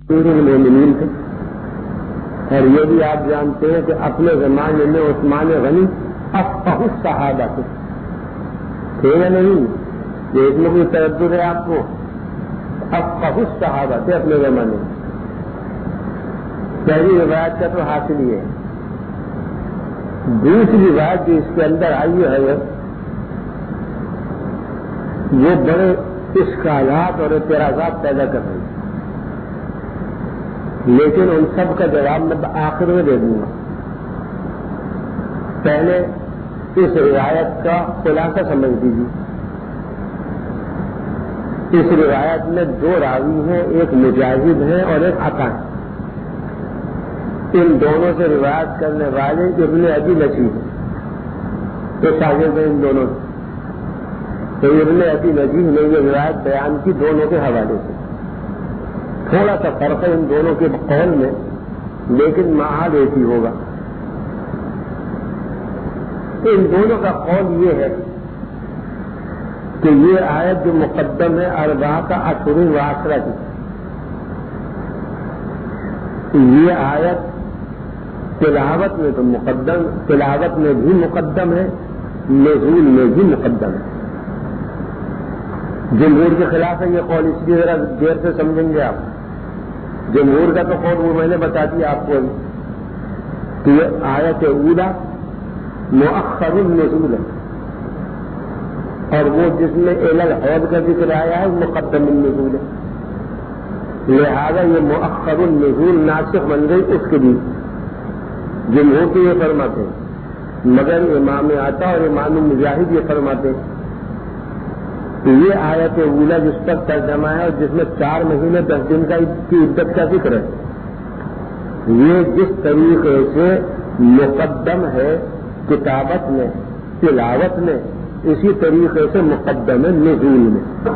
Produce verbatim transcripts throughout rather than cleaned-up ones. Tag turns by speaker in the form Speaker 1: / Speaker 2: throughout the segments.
Speaker 1: مومنین تھے، اور یہ بھی آپ جانتے ہیں کہ اپنے زمانے میں عثمان غنی افقہ الصحابہ تھے، تھے یا نہیں؟ یہ اس میں کوئی تردد ہے آپ کو؟ افقہ الصحابہ تھے اپنے زمانے میں۔ پہلی روایت کا تو حاصل یہ ہے۔ دوسری روایت جو اس کے اندر آئی ہے وہ بڑے اشکالات اور اعتراضات پیدا کر رہی ہے، لیکن ان سب کا جواب میں آخر میں دے دوں گا۔ پہلے اس روایت کا خلاصہ سمجھ دیجیے۔ اس روایت میں دو راوی ہیں، ایک مجاہد ہے اور ایک عطا ہے۔ ان دونوں سے روایت کرنے والے ابن ابی نجیح ہیں، تو شاگرد ہیں ان دونوں سے۔ تو ابن ابی نجیح نے یہ روایت بیان کی دونوں کے حوالے سے۔ تھوڑا سا فرق ہے ان دونوں کے قول میں، لیکن معاد ایک ہی ہوگا۔ ان دونوں کا قول یہ ہے کہ یہ آیت جو مقدم ہے اربعہ کا اشہر و عشرہ کی، یہ آیت تلاوت میں تو مقدم، تلاوت میں بھی مقدم ہے، نزول میں بھی مقدم ہے۔ جمہور کے خلاف ہے یہ قول، اس لیے ذرا دیر سے سمجھیں گے آپ۔ جمہور کا تو قول وہ میں نے بتا دیا آپ کو کہ یہ آیت اولا مؤخر النزول ہے، اور وہ جس میں الی الحوض کا ذکر آیا ہے مقدم النزول ہے، لہذا یہ مؤخر النزول ناسخ بن گئی اس کے لیے۔ جمہور کے یہ فرماتے ہیں، مگر امام عطا اور امام مجاہد یہ فرماتے ہیں کہ یہ آیت اولا جس پر ترجمہ ہے اور جس میں چار مہینے دس دن کا کی عدت کا ذکر ہے، یہ جس طریقے سے مقدم ہے کتابت میں، تلاوت میں، اسی طریقے سے مقدم ہے نزول میں۔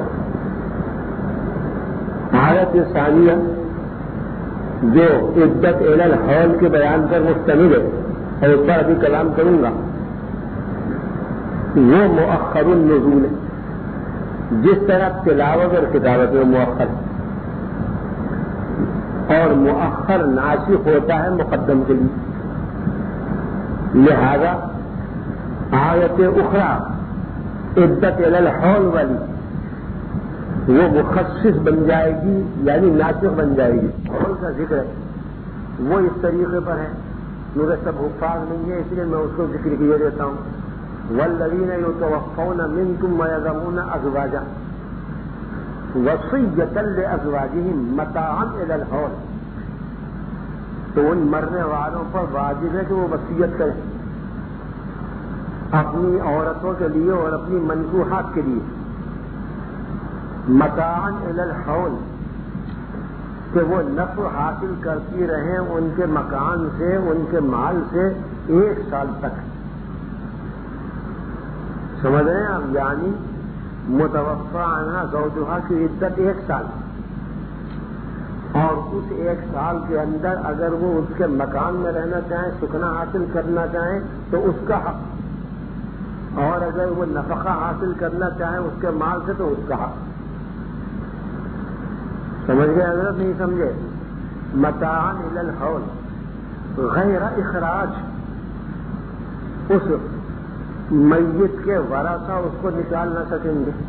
Speaker 1: آیت ثانیہ جو عدت الی الحول کے بیان پر مشتمل ہے اور اس پر ابھی کلام کروں گا، وہ مؤخر النزول ہے، جس طرح تلاوت اور کتابت میں مؤخر اور مؤخر ناسخ ہوتا ہے مقدم کے لیے، لہذا آیت اخری عدت الی الحول والی وہ مخصص بن جائے گی، یعنی ناسخ بن جائے گی۔ حول کا ذکر ہے وہ اس طریقے پر ہے، میرے سب حفاظ نہیں ہے اس لیے میں اس کو ذکر کیے دیتا ہوں۔ والذین یتوفون منکم ویذرون ازواجا وصیۃ لازواجہم متاعا الی الحول، تو ان مرنے والوں پر واجب ہے کہ وہ وصیت کریں اپنی عورتوں کے لیے اور اپنی منکوحات کے لیے، متاعا الی الحول، کہ وہ نفع حاصل کرتی رہیں ان کے مکان سے، ان کے مال سے ایک سال تک۔ سمجھ رہے ہیں آپ؟ یعنی متوفی عنہا زوجہا کی عدت ایک سال، اور اس ایک سال کے اندر اگر وہ اس کے مکان میں رہنا چاہیں، سکنا حاصل کرنا چاہیں تو اس کا حق، اور اگر وہ نفقہ حاصل کرنا چاہیں اس کے مال سے تو اس کا حق۔ سمجھ گئے حضرت؟ نہیں سمجھے؟ متاعا الی الحول غیر اخراج، اس میت کے ورثہ اس کو نکال نہ سکیں گے،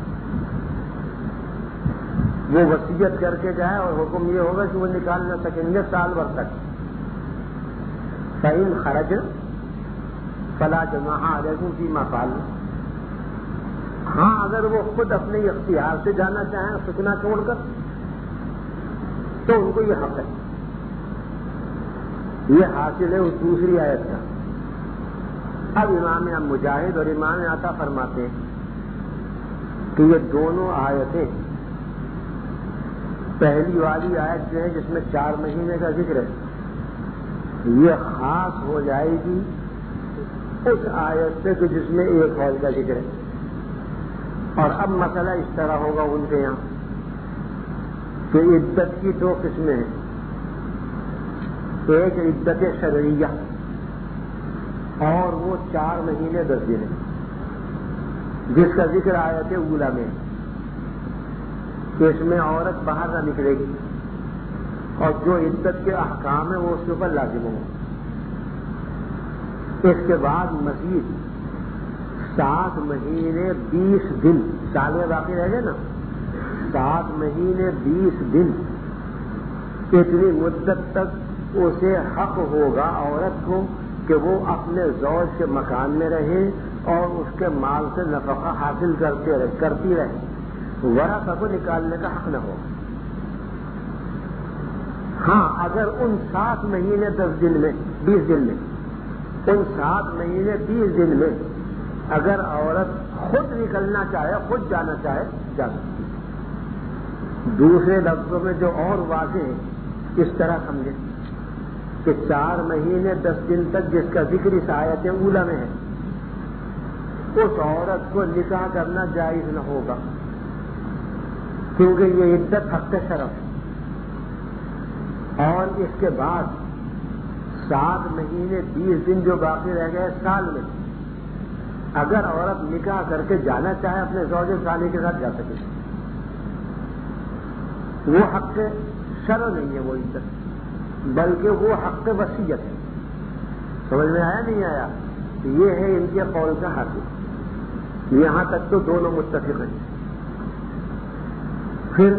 Speaker 1: وہ وصیت کر کے جائے اور حکم یہ ہوگا کہ وہ نکال نہ سکیں گے سال بھر تک۔ فإن خرج فلا جناح علیکم فیما فعلوا، ہاں اگر وہ خود اپنے اختیار سے جانا چاہیں سکنا چھوڑ کر تو ان کو یہ حق ہے۔ یہ حاصل ہے اس دوسری آیت کا۔ اب امام مجاہد اور امام عطا فرماتے ہیں کہ یہ دونوں آیتیں، پہلی والی آیت جو ہے جس میں چار مہینے کا ذکر ہے، یہ خاص ہو جائے گی اس آیت سے کہ جس میں ایک حول کا ذکر ہے۔ اور اب مسئلہ اس طرح ہوگا ان کے یہاں کہ عدت کی دو قسمیں ہیں، ایک عدت شرعیہ اور وہ چار مہینے دس دن ہے، جس کا ذکر آیت اولا میں کہ اس میں عورت باہر نہ نکلے گی، اور جو عدت کے احکام ہیں وہ اس کے اوپر لازم ہوں. اس کے بعد مزید سات مہینے بیس دن سال میں باقی رہ گئے نا، سات مہینے بیس دن اتنی مدت تک اسے حق ہوگا عورت کو کہ وہ اپنے زوج کے مکان میں رہے اور اس کے مال سے نفقہ حاصل کرتے رہے کرتی رہے، ورثہ کو نکالنے کا حق نہ ہو. ہاں اگر ان سات مہینے دس دن میں بیس دن میں ان سات مہینے بیس دن میں اگر عورت خود نکلنا چاہے، خود جانا چاہے، جا سکتی. دوسرے لفظوں میں جو اور واضح ہے اس طرح سمجھے کہ چار مہینے دس دن تک جس کا ذکر اس آیت اولیٰ میں ہے، اس عورت کو نکاح کرنا جائز نہ ہوگا، کیونکہ یہ عدت حق شرف ہے. اور اس کے بعد سات مہینے بیس دن جو باقی رہ گئے سال میں، اگر عورت نکاح کر کے جانا چاہے اپنے زوج ثانی کے ساتھ جا سکے. وہ حق شرع نہیں ہے وہ عدت، بلکہ وہ حق وصیت ہے. سمجھ میں آیا نہیں آیا؟ یہ ہے ان کے قول کا حق. یہاں تک تو دونوں متفق ہیں. پھر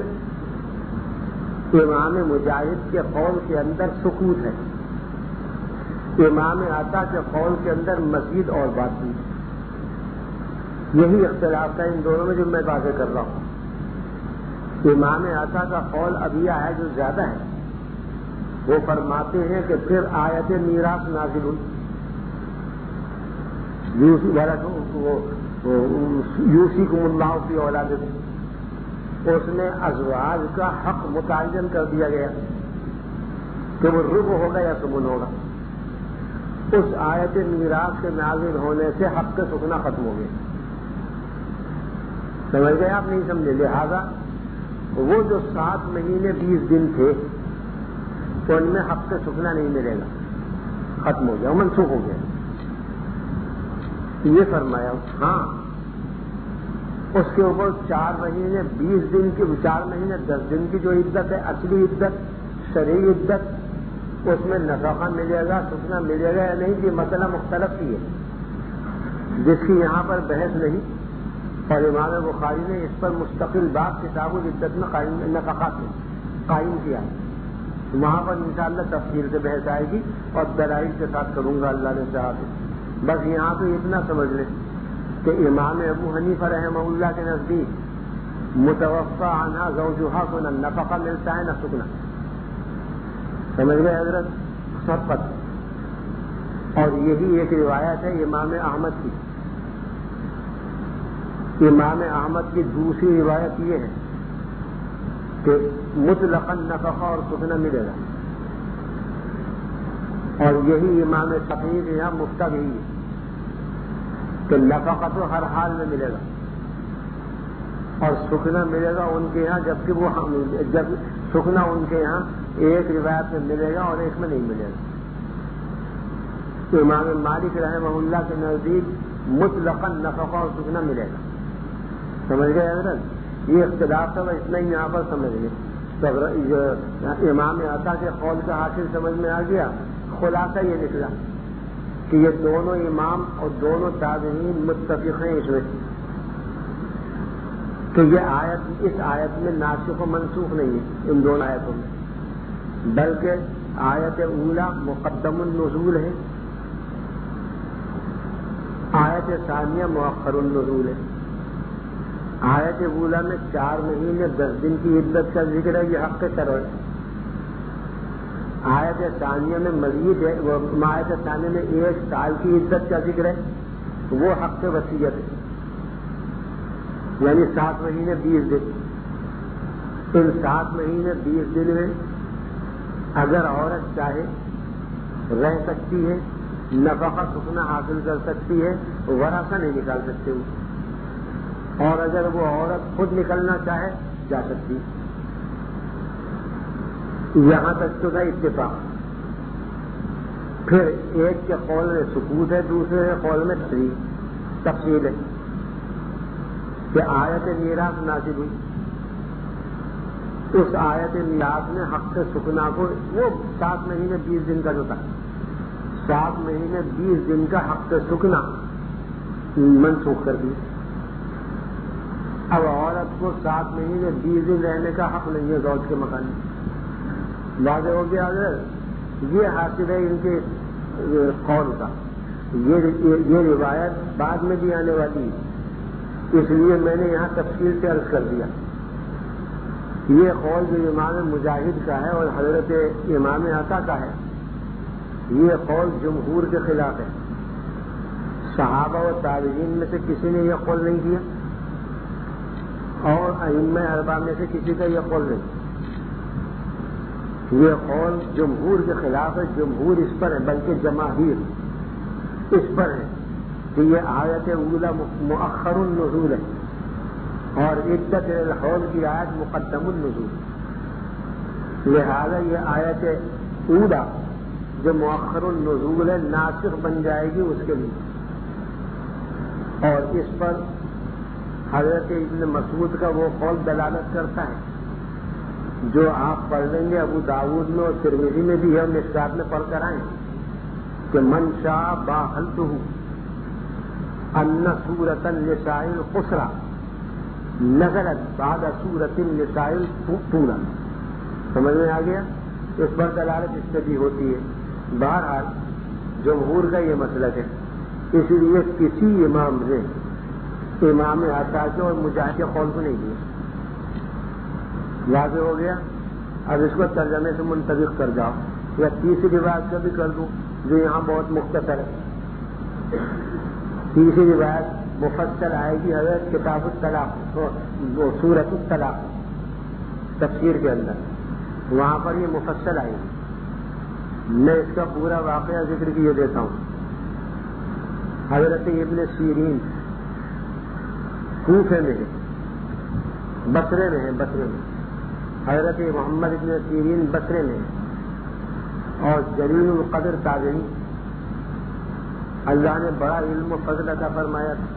Speaker 1: امام مجاہد کے قول کے اندر سکوت ہے، امام عطا کے قول کے اندر مزید اور بات نہیں. یہی اختلاف ہے ان دونوں میں جو میں باتیں کر رہا ہوں. امام عطا کا قول ابھی آیا جو زیادہ ہے، وہ فرماتے ہیں کہ پھر آیت میراث نازل ہوئی، یوصیکم اللہ فی اولادکم، اس میں ازواج کا حق متعین کر دیا گیا کہ وہ ربع ہوگا یا ثمن ہوگا. اس آیت میراث کے نازل ہونے سے حق کے سکنا ختم ہو گئے. سمجھ گئے آپ؟ نہیں سمجھے؟ لہذا وہ جو سات مہینے بیس دن تھے ان میں حق سے سکنا نہیں ملے گا، ختم ہو گیا، منسوخ ہو گیا. یہ فرمایا. ہاں اس کے اوپر چار مہینے بیس دن کی چار مہینے دس دن کی جو عدت ہے، اصلی عدت، شرعی عدت، اس میں نفقہ ملے گا، سکنا ملے گا یا نہیں، یہ مسئلہ مختلف ہی ہے جس کی یہاں پر بحث نہیں. اور امام بخاری نے اس پر مستقل باب کتاب العدت میں قائم نفقات میں قائم کیا. وہاں پر انشاءاللہ تفصیل سے بحث آئے گی اور دلائل کے ساتھ کروں گا اللہ نے چاہا تو. بس یہاں تو اتنا سمجھ لیں کہ امام ابو حنیفہ رحمہ اللہ کے نزدیک متوفی عنہا زوجہا کو نہ نفقہ ملتا ہے نہ سکنا. سمجھ گئے حضرت؟ سب پتہ. اور یہی ایک روایت ہے امام احمد کی. امام احمد کی دوسری روایت یہ ہے کہ مطلقاً نفقہ اور سکنا ملے گا، اور یہی امام شفیع کے یہاں مفتق یہی ہے کہ نفقہ تو ہر حال میں ملے گا اور سکنا ملے گا ان کے یہاں، جبکہ وہ جب سکنا ان کے یہاں ایک روایت میں ملے گا اور ایک میں نہیں ملے گا. تو امام مالک رحمہ اللہ کے نزدیک مطلقاً نفقہ اور سکنا ملے گا. سمجھ گئے حضرت؟ یہ اختلاف تھا، اتنا ہی یہاں پر سمجھ گئے. تو امام عطا کے قول کا حاصل سمجھ میں آ گیا. خلاصہ یہ نکلا کہ یہ دونوں امام اور دونوں تابعین متفق ہیں اس میں کہ یہ آیت اس آیت میں ناسخ و منسوخ نہیں ہے ان دونوں آیتوں میں، بلکہ آیت اولیٰ مقدم النزول ہے، آیت ثانیہ مؤخر النزول ہے. آیت اولیٰ میں چار مہینے دس دن کی عدت کا ذکر ہے، یہ حق شرع ہے. آیت ثانیہ میں مزید ہے، آیت ثانیہ میں ایک سال کی عدت کا ذکر ہے، وہ حق وصیت ہے، یعنی سات مہینے بیس دن. ان سات مہینے بیس دن میں اگر عورت چاہے رہ سکتی ہے، نفقہ سکنا حاصل کر سکتی ہے، ورثہ نہیں نکال سکتے وہ. اور اگر وہ عورت خود نکلنا چاہے جا سکتی. یہاں تک تو تھا اتفاق. پھر ایک کے قول میں سکوت ہے، دوسرے کے قول میں تفصیل ہے کہ آیت میراث نازل ہوئی اس آیت میراث میں حق سکنا کو وہ سات مہینے بیس دن کا جو تھا سات مہینے بیس دن کا حق سکنا منسوخ کر دیا. اب عورت کو سات مہینے بیس دن رہنے کا حق نہیں ہے زوج کے مکان میں. واضح ہو گیا اگر یہ حاصل ہے ان کے قول کا. یہ روایت بعد میں بھی آنے والی ہے اس لیے میں نے یہاں تفصیل سے عرض کر دیا. یہ قول جو امام مجاہد کا ہے اور حضرت امام عطا کا ہے یہ قول جمہور کے خلاف ہے. صحابہ و تابعین میں سے کسی نے یہ قول نہیں کیا اور ائمہ اربعہ میں سے کسی کا یہ قول نہیں. یہ قول جمہور کے خلاف ہے. جمہور اس پر ہے بلکہ جماہیر اس پر ہے کہ یہ آیت اولا مؤخر النزول ہے اور عدت الحول کی آیت مقدم النزول. لہذا یہ آیت اولا جو مؤخر النزول ہے ناسخ بن جائے گی اس کے لیے. اور اس پر حضرت ابن مسعود کا وہ قول دلالت کرتا ہے جو آپ پڑھ لیں گے ابو داؤد میں اور ترمذی میں بھی ہے اور مشکات میں پڑھ کر آئیں کہ من شاء باحلتہ ان سورۃ النساء القصرى نزلت بعد سورۃ النساء الطولى. سمجھ میں آ گیا؟ اس پر دلالت اس سے بھی ہوتی ہے. بہرحال جمہور کا یہ مسلک ہے اس لیے کسی امام نے امام عطا کے اور مجاہد کے قول کو نہیں دیا. واضح ہو گیا؟ اب اس کو ترجمے سے منطبق کر جاؤ یا تیسری روایت کا بھی کر دوں جو یہاں بہت مختصر ہے. تیسری روایت مفصل آئے گی حضرت کتاب الطلاق سورۃ الطلاق تفسیر کے اندر وہاں پر یہ مفصل آئے گی. میں اس کا پورا واقعہ ذکر کیے دیتا ہوں. حضرت ابن سیرین کوفے میں ہے بصرے میں ہے بصرے میں حضرت محمد ابن سیرین بصرے میں ہے اور جلیل القدر تابعی اللہ نے بڑا علم و فضل عطا فرمایا تھا.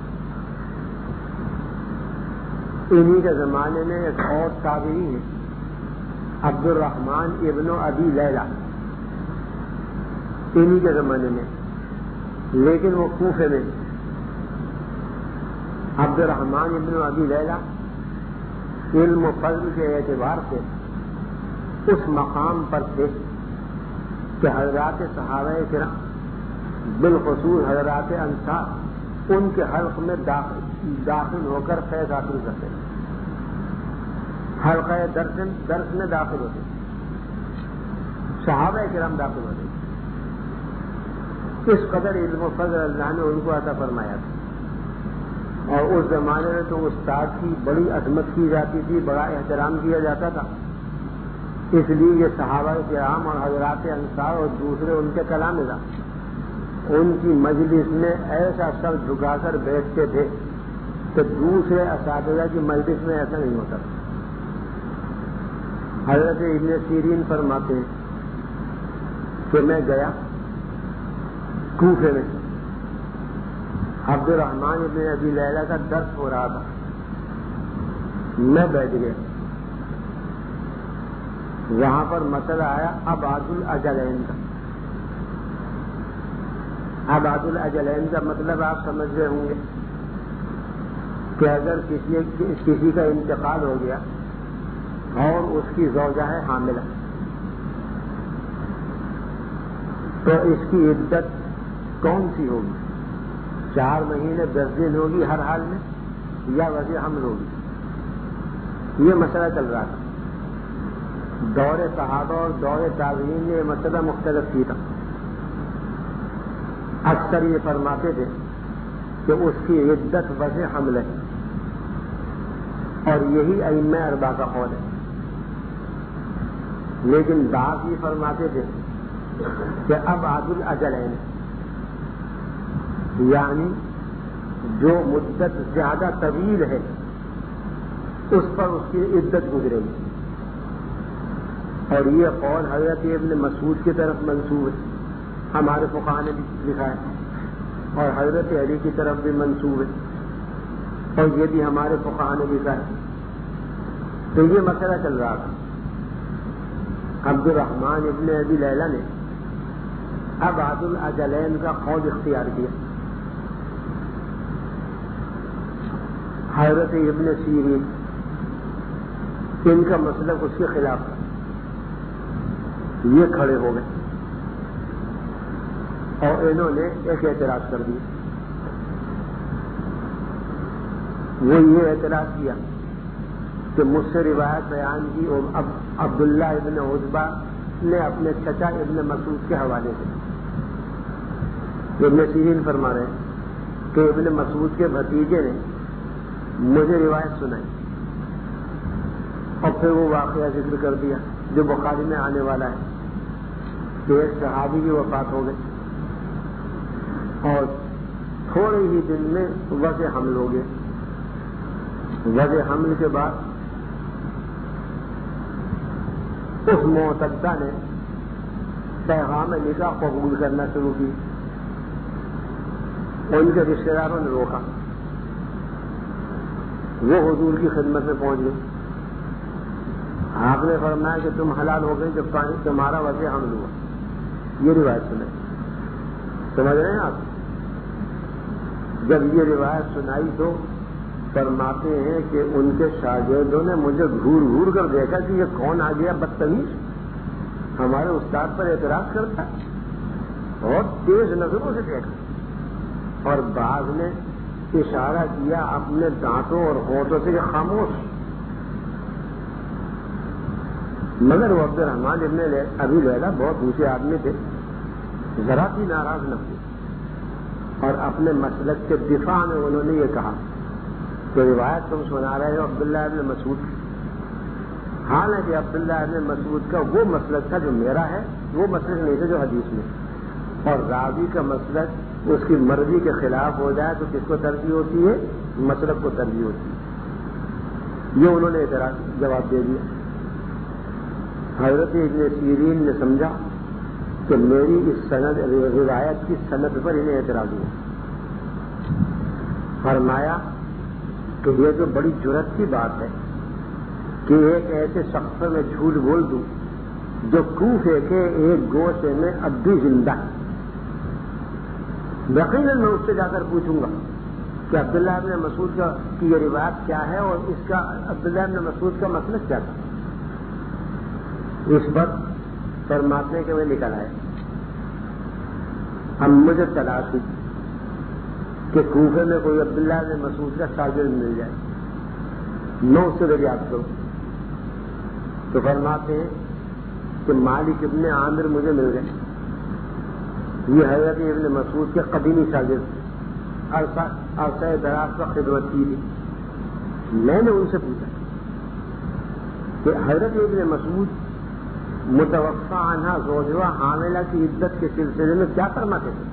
Speaker 1: انہی کے زمانے میں ایک اور تابعی ہے عبد الرحمن ابن ابی لیلہ انہی کے زمانے میں لیکن وہ کوفے میں عبد الرحمن ابن ابی لیلہ علم و فضل کے اعتبار سے اس مقام پر تھے کہ حضرات صحابہ کرام بالخصوص حضرات انصار ان کے حلق میں داخل داخل ہو کر فیض حاصل کرتے حلقہ درس درس میں داخل ہوتے صحابہ کرام داخل ہوتے. اس قدر علم و فضل اللہ نے ان کو عطا فرمایا تھا اور اس زمانے میں تو استاد کی بڑی عظمت کی جاتی تھی بڑا احترام کیا جاتا تھا. اس لیے یہ صحابہ کرام اور حضرات انصار اور دوسرے ان کے کلامزہ ان کی مجلس میں ایسا سر جھکا کر بیٹھتے تھے کہ دوسرے اساتذہ کی مجلس میں ایسا نہیں ہوتا. حضرت ابن سیرین فرماتے ہیں کہ میں گیا کوفے میں عبد الرحمن ابن ابی لیلہ کا درس ہو رہا تھا. میں بیٹھ گیا وہاں پر مسئلہ آیا ابعاد الاجلین کا. ابعاد الاجلین کا مطلب آپ سمجھ رہے ہوں گے کہ اگر کسی کسی کا انتقال ہو گیا اور اس کی زوجہ ہے حاملہ تو اس کی عدت کون سی ہوگی؟ چار مہینے دس دن ہوگی ہر حال میں یا وضع حمل ہوگی؟ یہ مسئلہ چل رہا تھا. دور صحابہ اور دور تابعین نے یہ مسئلہ مختلف کیا تھا. اکثر یہ فرماتے تھے کہ اس کی عدت وضع حمل ہے اور یہی ائمہ اربعہ کا قول ہے. لیکن بعض یہ فرماتے تھے کہ ابعاد الاجلین یعنی جو مدت زیادہ طویل ہے اس پر اس کی عدت گزرے گی. اور یہ قول حضرت ابن مسعود کی طرف منسوب ہے ہمارے فقہاء نے بھی لکھا ہے اور حضرت علی کی طرف بھی منسوب ہے اور یہ بھی ہمارے فقہاء نے لکھا ہے. تو یہ مسئلہ چل رہا تھا عبد الرحمن ابن ابی لیلہ نے ابعد الاجلین کا قول اختیار کیا. حضرت ابن سیرین ان کا مسلک اس کے خلاف تھا. یہ کھڑے ہو گئے اور انہوں نے ایک اعتراض کر دیا. وہ یہ اعتراض کیا کہ مجھ سے روایت بیان کی اور اب عبداللہ ابن عتبہ نے اپنے چچا ابن مسعود کے حوالے سے. ابن سیرین فرما رہے ہیں کہ ابن مسعود کے بھتیجے نے مجھے روایت سنائی اور پھر وہ واقعہ ذکر کر دیا جو بخاری میں آنے والا ہے کہ ایک صحابی کی وفات ہو گئی اور تھوڑے ہی دن میں وضع حمل ہو گیا. وضع حمل کے بعد اس معتدہ نے پیغام نکاح قبول کرنا شروع کی اور ان کے رشتے داروں نے روکا. وہ حضور کی خدمت میں پہنچ گئے. آپ نے فرمایا کہ تم حلال ہو گئے جب تمہارا وضع حمل ہوا. یہ روایت سنائی. سمجھ رہے ہیں آپ؟ جب یہ روایت سنائی تو فرماتے ہیں کہ ان کے شاگردوں نے مجھے گھور گھور کر دیکھا کہ یہ کون آ گیا بدتمیز، ہمارے استاد پر اعتراض کرتا ہے. بہت تیز نظروں سے دیکھا اور بعض نے اشارہ کیا اپنے دانتوں اور ہونٹوں سے کہ خاموش. مگر وہ عبد الرحمن ابن ابی لیلہ بہت دوسرے آدمی تھے، ذرا بھی ناراض نہ ہوئے اور اپنے مسلک کے دفاع میں انہوں نے یہ کہا کہ روایت تم سنا رہے ہو عبداللہ ابن مسعود کی. حالانکہ عبداللہ ابن مسعود کا وہ مسلک تھا جو میرا ہے، وہ مسلک نہیں تھا جو حدیث میں. اور راوی کا مسلک اس کی مرضی کے خلاف ہو جائے تو کس کو ترجیح ہوتی ہے؟ مسلک کو ترجیح ہوتی ہے. یہ انہوں نے اعتراض جواب دے دیا. حضرت ابن سیرین نے سمجھا کہ میری اس سند روایت کی سند پر انہیں اعتراض ہوا. فرمایا کہ یہ تو بڑی جرت کی بات ہے کہ ایک ایسے شخص میں جھوٹ بول دوں جو کوفے کے ایک گوشے میں اب بھی زندہ ہے. یقیناً میں اس سے جا کر پوچھوں گا کہ عبداللہ ابن مسعود کا کی یہ روایت کیا ہے اور اس کا عبداللہ ابن مسعود کا مسلک کیا تھا. اس پر فرماتے کہ میں نکل آیا. اب مجھے تلاش ہوئی کہ کوفے میں کوئی عبداللہ ابن مسعود کا شاگرد مل جائے، میں اس سے دریافت کروں. تو فرماتے ہیں کہ مالک ابن عامر مجھے مل گئے. یہ حضرت ابن مسعود کے قدیمی شاگرد عرصہ دراز کا خدمت کی تھی. میں نے ان سے پوچھا کہ حضرت ابن مسعود متوفى عنها زوجها حاملہ کی عدت کے سلسلے میں کیا فرماتے تھے،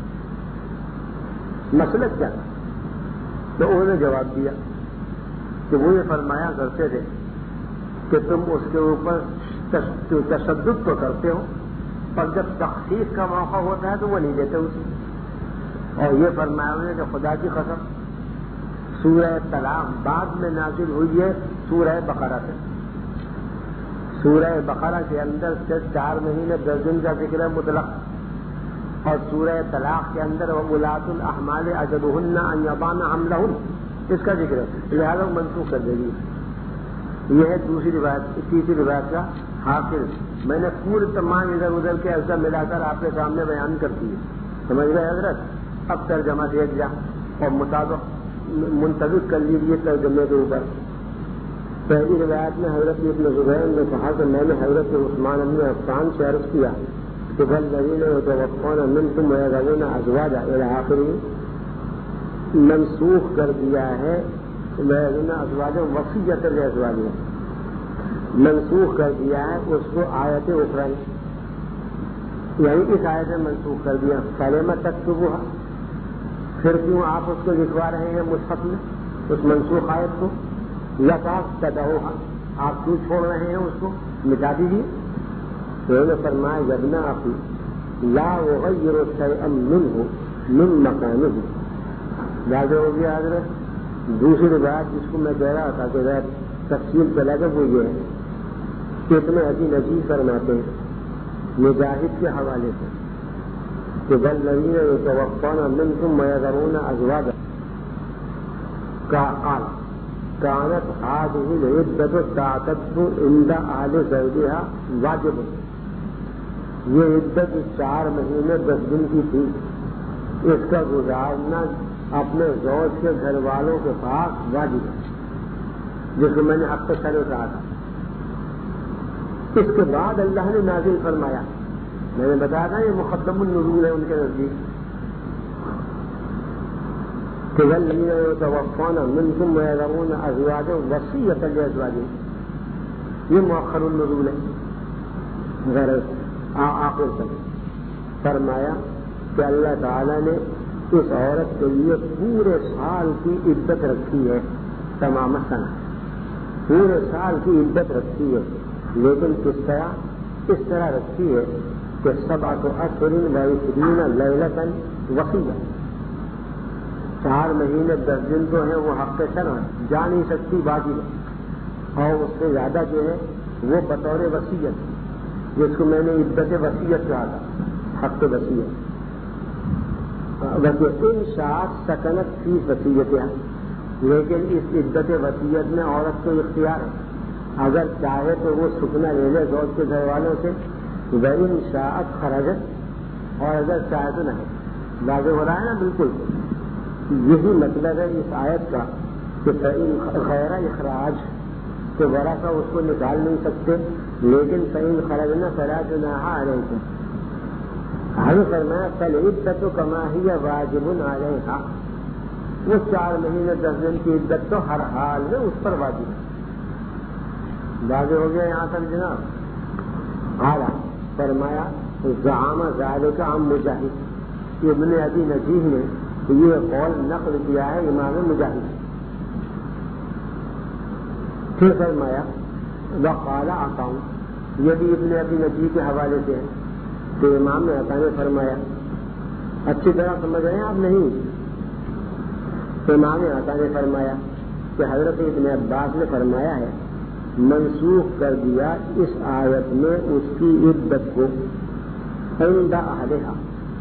Speaker 1: مسلک کیا تھا؟ تو انہوں نے جواب دیا کہ وہ یہ فرمایا کرتے تھے کہ تم اس کے اوپر تشدد تو کرتے ہو پر جب تخفیف کا موقع ہوتا ہے تو وہ نہیں دیتے اسے. اور یہ فرمایا انہوں نے کہ خدا کی قسم سورہ طلاق بعد میں نازل ہوئی ہے سورہ بقرہ سے. سورہ بقرہ کے اندر سے چار مہینے دس دن کا ذکر ہے مطلق، اور سورہ طلاق کے اندر وَأُولَاتُ الْأَحْمَالِ أَجَلُهُنَّ أَن يَضَعْنَ حَمْلَهُنَّ اس کا ذکر ہے. لہٰذا وہ منسوخ کر دے گی. یہ ہے دوسری روایت. تیسری روایت کا حاصل میں نے پورے تمام ادھر ادھر کے ایسا ملا کر آپ کے سامنے بیان کر دی ہے. سمجھ گئے حضرت؟ اب ترجمہ دیکھ جا اور مطابق منتظر کر لیجیے ترجمے کے اوپر. پہلی روایت میں حضرت ابن زبیر نے کہا کہ میں نے حضرت عثمان بن عفان سے عرض کیا کہ بل الذین یتوفون منکم ویذرون ازواجا الی آخر منسوخ کر دیا ہے. ویذرون ازواجا وصیۃ لازواجہم منسوخ کر دیا ہے اس کو آیت اخری یعنی اس آیت میں منسوخ کر دیا. کلمہ تکتبوها پھر کیوں آپ اس کو لکھوا رہے ہیں مصحف میں اس منسوخ آیت کو؟ یا تدعوها آپ کیوں چھوڑ رہے ہیں اس کو؟ مٹا دیجیے. تو انہوں نے فرمایا یبنا اخی لا اغیر شیئا منہ من مکانہ. واضح ہو گیا حضرت. دوسری روایت جس کو میں کہہ رہا تھا کہ تفصیل چلا گیا وہ یہ ہے کہ اتنے عجیب عجیب فرماتے ہیں مجاہد کے حوالے سے کہ والذین یتوفون منکم ویذرون ازواجا قال كانت هذه العدة تعتد عند أهل زوجها واجب. یہ عدت چار مہینے دس دن کی تھی، اس کا گزارنا اپنے زوج کے گھر والوں کے پاس واجب ہے، جس کو میں نے اب تک پہلے کہا تھا. اس کے بعد اللہ نے نازل فرمایا، میں نے بتایا تھا یہ مقدم النزول ہے ان کے نزدیک، کہ والذین یتوفون منکم ویذرون ازواجا وصیۃ لازواجہم، یہ مؤخر النزول ہے غیر آخر تک. فرمایا کہ اللہ تعالیٰ نے اس عورت کے لیے پورے سال کی عدت رکھی ہے، تمام سنہ پورے سال کی عدت رکھی ہے، لیکن کس طرح؟ اس طرح رکھی ہے کہ سبعۃ اشہر وعشرین لیلۃ وصیۃ، چار مہینے دس دن تو ہیں وہ حق شرع ہے، جا نہیں سکتی باقی ہے، اور اس سے زیادہ جو ہے وہ بطور وصیت، جس کو میں نے عدت وصیت کہا تھا، حق وصیت. ویسے ان شاءت سکنت فی وصیتہا، لیکن اس عدت وصیت میں عورت کو اختیار ہے، اگر چاہے تو وہ سکنا لے لے زوج کے گھر والوں سے، وَإِن شَاءَتْ خَرَجَتْ، اور اگر چاہے تو نہیں. واضح ہو رہا ہے نا بالکل. یہی مطلب ہے اس آیت کا کہ غیر اخراج کے ورثہ اس کو نکال نہیں سکتے، لیکن فَإِن خَرَجْنَ فَلَا جُنَاحَ عَلَيْكُمْ. آگے فرمایا فَالْعِدَّةُ كَمَا هِيَ وَاجِبٌ عَلَيْهَا، وہ چار مہینے دس دن کی عدت تو ہر حال میں اس پر واجب ہے. واضح ہو گیا یہاں تک جناب؟ اعلیٰ فرمایا زعم ذلك عن مجاہد، ابن ابی نجیح نے یہ قول نقل کیا ہے امام مجاہد. پھر فرمایا وقال عطاء، یہ بھی ابن ابی نجیح کے حوالے سے ہے کہ امام عطا نے فرمایا، اچھی طرح سمجھ رہے ہیں آپ نہیں؟ امام عطا نے فرمایا کہ حضرت ابن عباس نے فرمایا ہے منسوخ کر دیا اس آیت میں اس کی عدت کو عند اہلہا،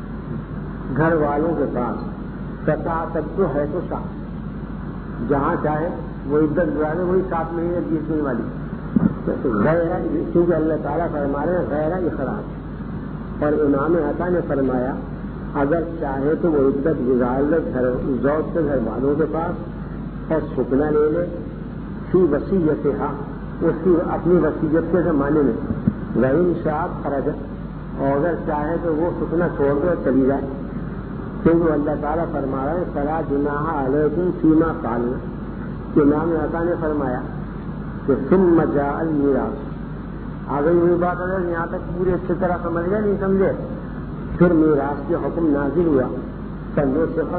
Speaker 1: گھر والوں کے پاس، ستا تک تو ہے تو سات، جہاں چاہے وہ عدت گزارے، وہی سات مہینے بیس دن والی. غیر، کیونکہ اللہ تعالیٰ فرما رہے ہیں غیر اخراج، اور امام عطا نے فرمایا اگر چاہے تو وہ عدت گزار لے گھر زوج کے گھر والوں کے پاس اور سکنا لے لے فی وصیتہا، اس کی اپنی وصیت کے زمانے میں، وَإِن شَاءَتْ خَرَجَتْ، اور اگر چاہے تو وہ سکنا چھوڑ دے اور چلی جائے، کیونکہ اللہ تعالیٰ فرما رہے ہیں فَلَا جُنَاحَ عَلَيْكُمْ فِيمَا فَعَلْنَ. امام عطا نے فرمایا کہ ثُمَّ جَاءَ الْمِيرَاثُ، آگے وہی بات ہے یہاں تک پوری اچھی طرح سمجھ گئے نہیں سمجھے؟ پھر میراث کے حکم نازل ہوا، فَنُسِخَ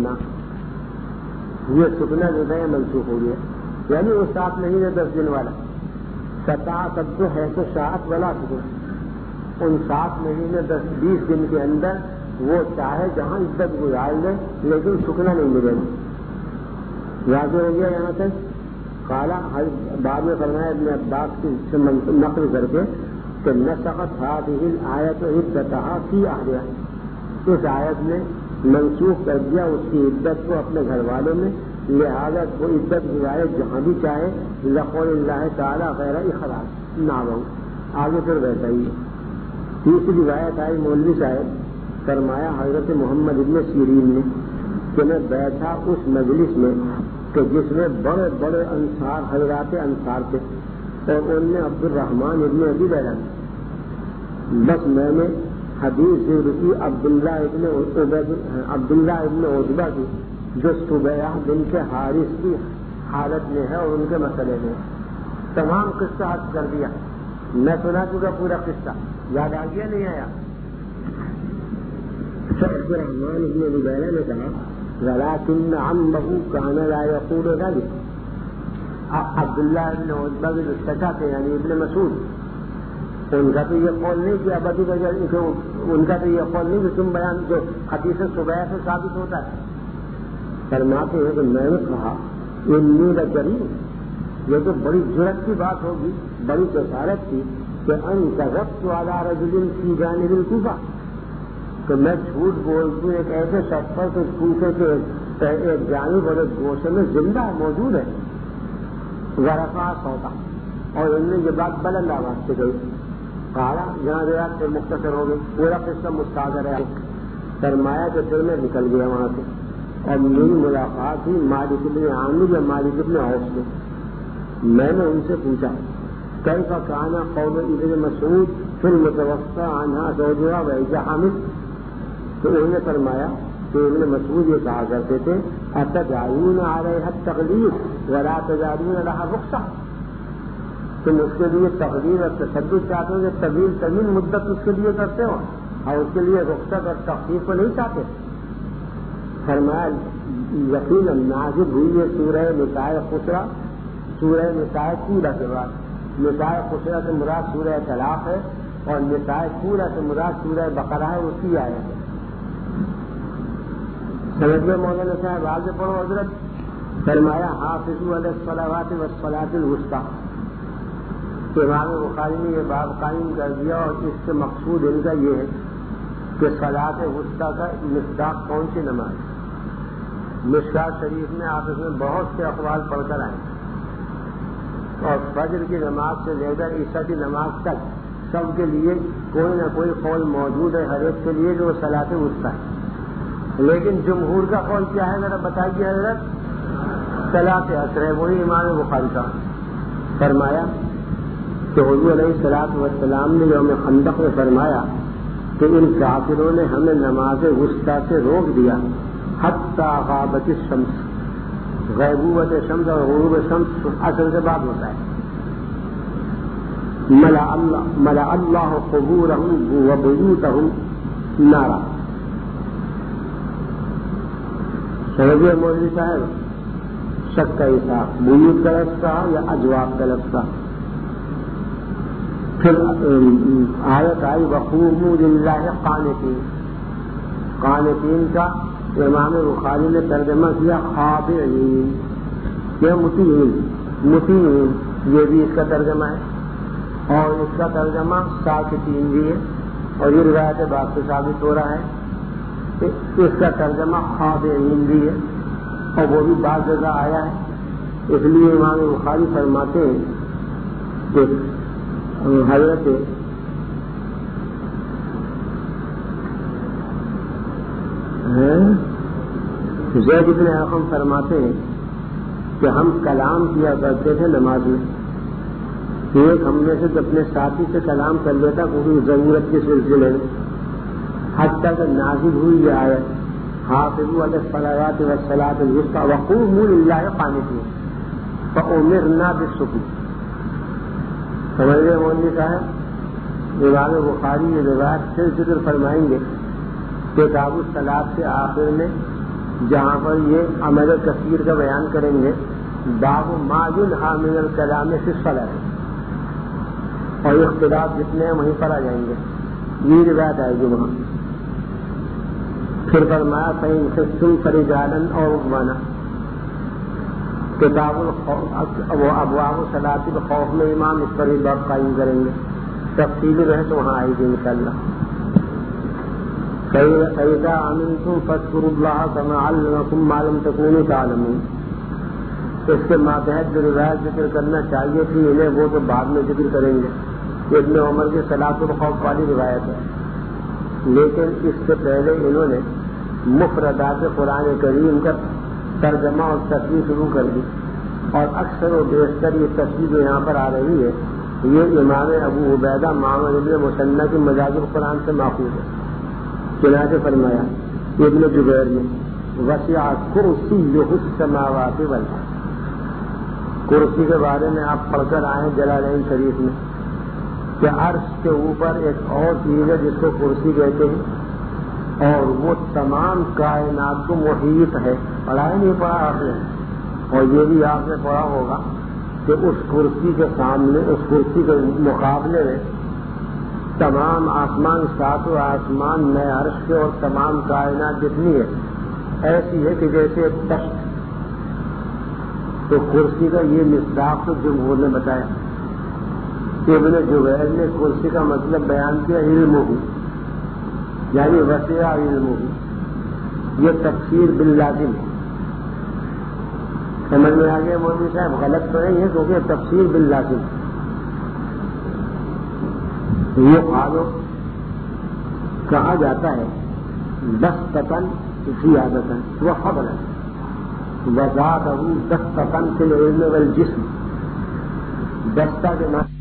Speaker 1: السُّكْنَى، یہ سکنا جو ہے منسوخ ہو گیا، یعنی وہ سات مہینے دس دن والا. ستا تب تو ہے تو سات والا سکنا، ان سات مہینے دس بیس دن کے اندر وہ چاہے جہاں عدت گزار لے لیکن سکنا نہیں ملے گا. واضح ہو گیا یہاں تک؟ کالا بعد میں فرمایا ابن عباس کی نقل کر کے کہ نسخت هذه الآیت عدتها فی اہلہا، اس آیت نے منسوخ کر دیا اس کی عدت کو اپنے گھر والوں میں، لہذا وہ عدت گزارے جہاں بھی چاہے، لقول اللہ تعالیٰ غیر اخراج نہ ہو. آگے پھر ویسا ہی تیسری روایت آئی مولوی صاحب فرمایا حضرت محمد ابن سیرین نے کہ میں بیٹھا اس مجلس میں کہ جس میں بڑے بڑے انصار حضرات انصار تھے، اور ان میں عبد الرحمن ابن ابی لیلہ، بس میں نے حدیث ذکر کی عبداللہ ابن عبداللہ ابن عتبہ کی جو سبیہ بنت حارث کی حالت میں ہے اور ان کے مسئلے میں تمام قصہ حد کر دیا. میں سنا چکا پورا قصہ، یاد آ گیا نہیں آیا؟ عبد الرحمن ابن ابی لیلہ نے کہا ولكن عمه كان لا يقول ذلك. عبداللہ ابن عتبہ کے جو چچا تھے یعنی ابن مسعود، ان کا تو یہ قول نہیں کہ ابدی وجہ، ان کا تو یہ قول نہیں کہ تم بیان جو حدیث صبح سے ثابت ہوتا ہے. فرماتے ہیں کہ میں نے کہا انی لجریم، یہ تو بڑی جرأت کی بات ہوگی، بڑی جسارت تھی کہ ان کذبت علی رجل فی جانب الکوفہ، کہ میں جھوٹ بولتی ہوں ایک ایسے شخص پر کہ کوفے کے ایک جانب اور ایک گوشے میں زندہ موجود ہے. ورفع صوتا، اور ان نے یہ بات بلند آواز سے کہی. کہا جہاں روایت سے مختصر ہو گئی، پورا قصہ مستعار ہے. فرمایا کہ پھر میں نکل گیا وہاں سے اور میری ملاقات ہوئی مالک بن عامر یا مالک بن عوف سے. میں نے ان سے پوچھا کیف کان قول ابن مسعود فی المتوفى عنها زوجها وهي حامل، تو انہوں نے فرمایا کہ ابن مسعود یہ کہا کرتے تھے اتجعلون علیها التغلیظ ولا تجعلون لها رخصة، تم اس کے لیے تغلیظ اور تشدد چاہتے ہو، کہ طویل طویل مدت اس کے لیے کرتے ہو اور اس کے لیے رخصت اور تخفیف کو نہیں چاہتے. فرمایا یقیناً نازل ہوئی ہے سورہ نساء خسرہ، سورہ نساء پورا کے بعد. نساء خسرہ سے مراد سورہ طلاق ہے اور نساء پورا سے مراد سورہ بقرہ ہے، اسی آیت ہے. سمجھ گئے مولانا صاحب؟ آگے پڑھو حضرت. فرمایا حافظوا علی الصلوات والصلاۃ الوسطی. امام بخاری نے یہ باب قائم کر دیا اور اس سے مقصود ان کا یہ ہے کہ صلاۃ وسطی کا مصداق کون سی نماز. مشکات شریف میں آپ اس میں بہت سے اقوال پڑھ کر آئے اور فجر کی نماز سے لے کر عشاء کی نماز تک سب کے لیے کوئی نہ کوئی قول موجود ہے ہر ایک کے لیے جو صلاۃ وسطی ہے. لیکن جمہور کا قول کیا ہے ذرا بتائیے حضرت؟ صلاۃ عصر ہے، وہی امام بخاری کا. فرمایا کہ حضور علیہ الصلوۃ والسلام نے یوم خندق میں فرمایا کہ ان کافروں نے ہمیں نماز وسطی سے روک دیا حتی غابت الشمس. غیبوبت شمس اور غروب شمس عصر سے بعد ہوتا ہے. ملا اللہ ملا اللہ قبورہم وبیوتہم نارا. سمجھے مولوی صاحب؟ شک کا حساب بیوت کا لفظ تھا یا اجواب کا لفظ تھا. پھر آیت آئی وقوموا للہ قانتین. قانتین کا امام بخاری نے ترجمہ کیا خاضعین یا مطیعین. مطیعین یہ بھی اس کا ترجمہ ہے اور اس کا ترجمہ ساکتین بھی ہے اور یہ روایت بات سے ثابت ہو رہا ہے. اس کا ترجمہ خاضعین بھی ہے اور وہ بھی بعض جگہ آیا ہے. اس لیے امام بخاری فرماتے ہیں کہ حضرت زید بن ارقم فرماتے ہیں کہ ہم کلام کیا کرتے تھے نماز میں. ایک ہم نے سے اپنے ساتھی سے کلام کر لیتا کوئی ضرورت کے سلسلے میں، حتیٰ کہ نازل ہوئی یہ آیت حافظوا علی الصلوات والصلاۃ الوسطی وقوموا للہ قانتین فامرنا بالسکوت. سمجھ رہے مولوی صاحب؟ امام بخاری یہ روایت سے ذکر فرمائیں گے کتاب الصلاۃ کے آخر میں جہاں پر یہ عمل کثیر کا بیان کریں گے باب ما ینہی من الکلام فی الصلاۃ، اور اختلاف جتنے ہیں وہیں پر آ جائیں گے. یہ روایت آئے گی وہاں. پھر فرمایا فإن خفتم فرجالا اور رکبانا. کتاب ابواب صلاۃ الخوف میں امام اس پر ہی باب قائم کریں گے. تفصیل رہے تو وہاں آئے گی انشاءاللہ. فإذا أمنتم فاذكروا الله كما علمكم ما لم تكونوا تعلمون. اس کے ماتحت جو روایت ذکر کرنا چاہیے تھی انہیں وہ تو بعد میں ذکر کریں گے. ابن عمر کی صلاۃ الخوف والی روایت ہے، لیکن اس سے پہلے انہوں نے مفردات قرآن کریم کا ترجمہ اور تصویر شروع کر دی اور اکثر و بیشتر یہ تصویر جو یہاں پر آ رہی ہے یہ امام ابو عبیدہ معمر ابن مثنی کی مجاز القرآن سے ماخوذ ہے. چنانچہ فرمایا ابن جبیر نے وسع کرسیہ السماوات والارض. کرسی کے بارے میں آپ پڑھ کر آئے جلالین شریف میں کہ عرش کے اوپر ایک اور چیز ہے جس کو کرسی کہتے ہیں اور وہ تمام کائنات کو محیط ہے. پڑھا ہی نہیں پڑھا آپ نے؟ اور یہ بھی آپ نے پڑھا ہوگا کہ اس کرسی کے سامنے اس کرسی کے مقابلے میں تمام آسمان ساتوں آسمان نئے عرش کے اور تمام کائنات جتنی ہے ایسی ہے کہ جیسے ایک تخت. تو کرسی کا یہ مصداق تو جمہور نے بتایا ابن جبیر نے کرسی کا مطلب بیان کیا علم ہو، یعنی وسیع علم ہو، یہ تفسیر باللازم ہے. سمجھ میں آ گیا مولوی صاحب؟ غلط تو نہیں ہے کیونکہ تفسیر باللازم ہے. یہ قالو کہا جاتا ہے دستتن زیادتن و فضلا وزادہ دستتن فی العلم والجسم. دستہ کے نام